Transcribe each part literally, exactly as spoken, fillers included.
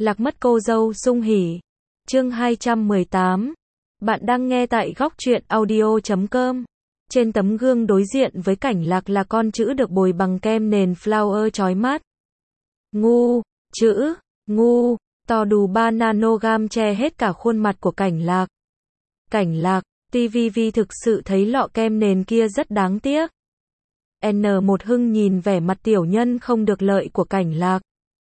Lạc mất cô dâu sung hỉ. Chương hai trăm mười tám. Bạn đang nghe tại góc truyện audio chấm com. Trên tấm gương đối diện với Cảnh Lạc là con chữ được bồi bằng kem nền flower chói mắt. Ngu, chữ, ngu, to đù ba nanogram che hết cả khuôn mặt của Cảnh Lạc. Cảnh Lạc, tê vê vê thực sự thấy lọ kem nền kia rất đáng tiếc. en một Hưng nhìn vẻ mặt tiểu nhân không được lợi của Cảnh Lạc.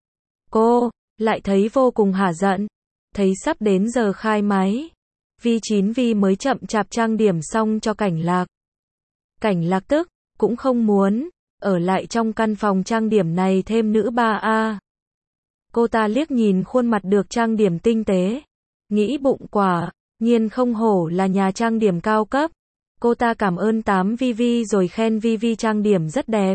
Cô, lại thấy vô cùng hả giận. Thấy sắp đến giờ khai máy. vê chín vê mới chậm chạp trang điểm xong cho Cảnh Lạc. Cảnh Lạc tức, cũng không muốn, ở lại trong căn phòng trang điểm này thêm nữ ba a. Cô ta liếc nhìn khuôn mặt được trang điểm tinh tế. Nghĩ bụng quả, nhiên không hổ là nhà trang điểm cao cấp. Cô ta cảm ơn tám vê vê rồi khen vê vê trang điểm rất đẹp.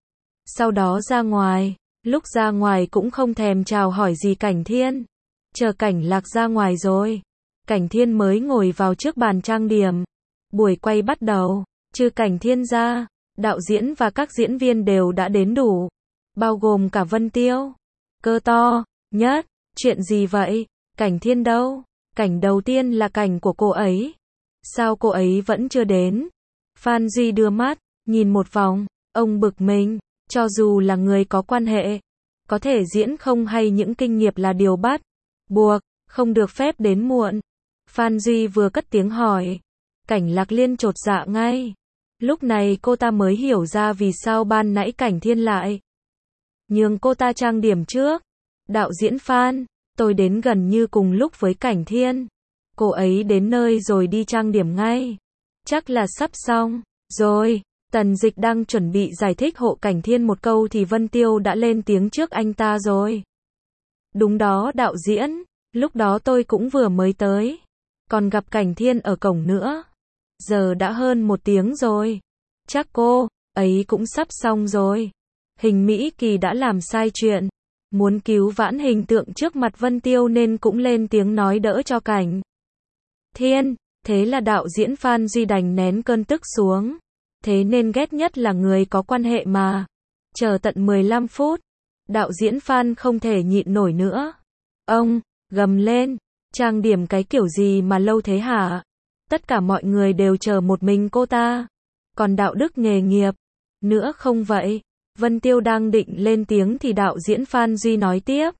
Sau đó ra ngoài, lúc ra ngoài cũng không thèm chào hỏi gì Cảnh Thiên. Chờ Cảnh Lạc ra ngoài rồi, Cảnh Thiên mới ngồi vào trước bàn trang điểm. Buổi quay bắt đầu, trừ Cảnh Thiên ra, đạo diễn và các diễn viên đều đã đến đủ, bao gồm cả Vân Tiêu. Cơ to, nhất, chuyện gì vậy? Cảnh Thiên đâu? Cảnh đầu tiên là cảnh của cô ấy. Sao cô ấy vẫn chưa đến? Phan Duy đưa mắt, nhìn một vòng, ông bực mình, cho dù là người có quan hệ, có thể diễn không hay những kinh nghiệm là điều bắt buộc, không được phép đến muộn. Phan Duy vừa cất tiếng hỏi, Cảnh Lạc liên chột dạ ngay. Lúc này cô ta mới hiểu ra vì sao ban nãy Cảnh Thiên lại nhường cô ta trang điểm trước. Đạo diễn Phan, tôi đến gần như cùng lúc với Cảnh Thiên. Cô ấy đến nơi rồi đi trang điểm ngay. Chắc là sắp xong rồi. Tần Dịch đang chuẩn bị giải thích hộ Cảnh Thiên một câu thì Vân Tiêu đã lên tiếng trước anh ta rồi. Đúng đó đạo diễn, lúc đó tôi cũng vừa mới tới. Còn gặp Cảnh Thiên ở cổng nữa. Giờ đã hơn một tiếng rồi. Chắc cô ấy cũng sắp xong rồi. Hình Mỹ Kỳ đã làm sai chuyện. Muốn cứu vãn hình tượng trước mặt Vân Tiêu nên cũng lên tiếng nói đỡ cho Cảnh Thiên. Thế là đạo diễn Phan Duy đành nén cơn tức xuống. Thế nên ghét nhất là người có quan hệ mà. Chờ tận mười lăm phút. Đạo diễn Phan không thể nhịn nổi nữa. Ông, gầm lên. Trang điểm cái kiểu gì mà lâu thế hả? Tất cả mọi người đều chờ một mình cô ta. Còn đạo đức nghề nghiệp. Nữa không vậy? Vân Tiêu đang định lên tiếng thì đạo diễn Phan Duy nói tiếp.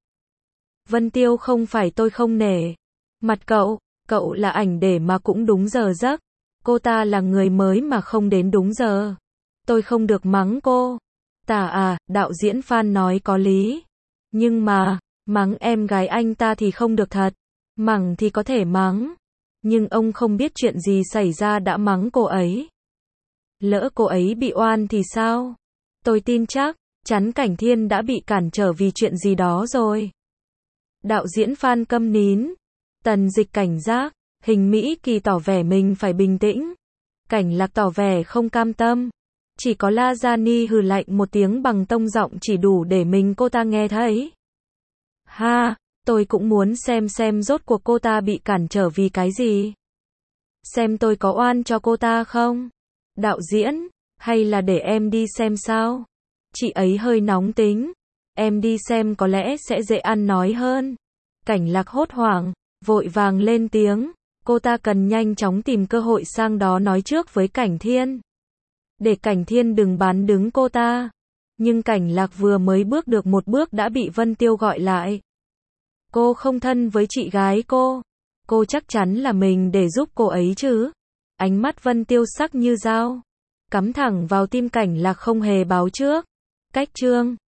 Vân Tiêu không phải tôi không nể. Mặt cậu, cậu là ảnh để mà cũng đúng giờ giấc. Cô ta là người mới mà không đến đúng giờ. Tôi không được mắng cô. Tả à, đạo diễn Phan nói có lý. Nhưng mà, mắng em gái anh ta thì không được thật. Mắng thì có thể mắng. Nhưng ông không biết chuyện gì xảy ra đã mắng cô ấy. Lỡ cô ấy bị oan thì sao? Tôi tin chắc, chắn Cảnh Thiên đã bị cản trở vì chuyện gì đó rồi. Đạo diễn Phan câm nín. Tần Dịch cảnh giác. Hình Mỹ Kỳ tỏ vẻ mình phải bình tĩnh. Cảnh Lạc tỏ vẻ không cam tâm. Chỉ có La Gia Ni hừ lạnh một tiếng bằng tông giọng chỉ đủ để mình cô ta nghe thấy. Ha, tôi cũng muốn xem xem rốt cuộc cô ta bị cản trở vì cái gì. Xem tôi có oan cho cô ta không? Đạo diễn, hay là để em đi xem sao? Chị ấy hơi nóng tính. Em đi xem có lẽ sẽ dễ ăn nói hơn. Cảnh Lạc hốt hoảng, vội vàng lên tiếng. Cô ta cần nhanh chóng tìm cơ hội sang đó nói trước với Cảnh Thiên. Để Cảnh Thiên đừng bán đứng cô ta. Nhưng Cảnh Lạc vừa mới bước được một bước đã bị Vân Tiêu gọi lại. Cô không thân với chị gái cô. Cô chắc chắn là mình để giúp cô ấy chứ. Ánh mắt Vân Tiêu sắc như dao. Cắm thẳng vào tim Cảnh Lạc không hề báo trước. Cách chương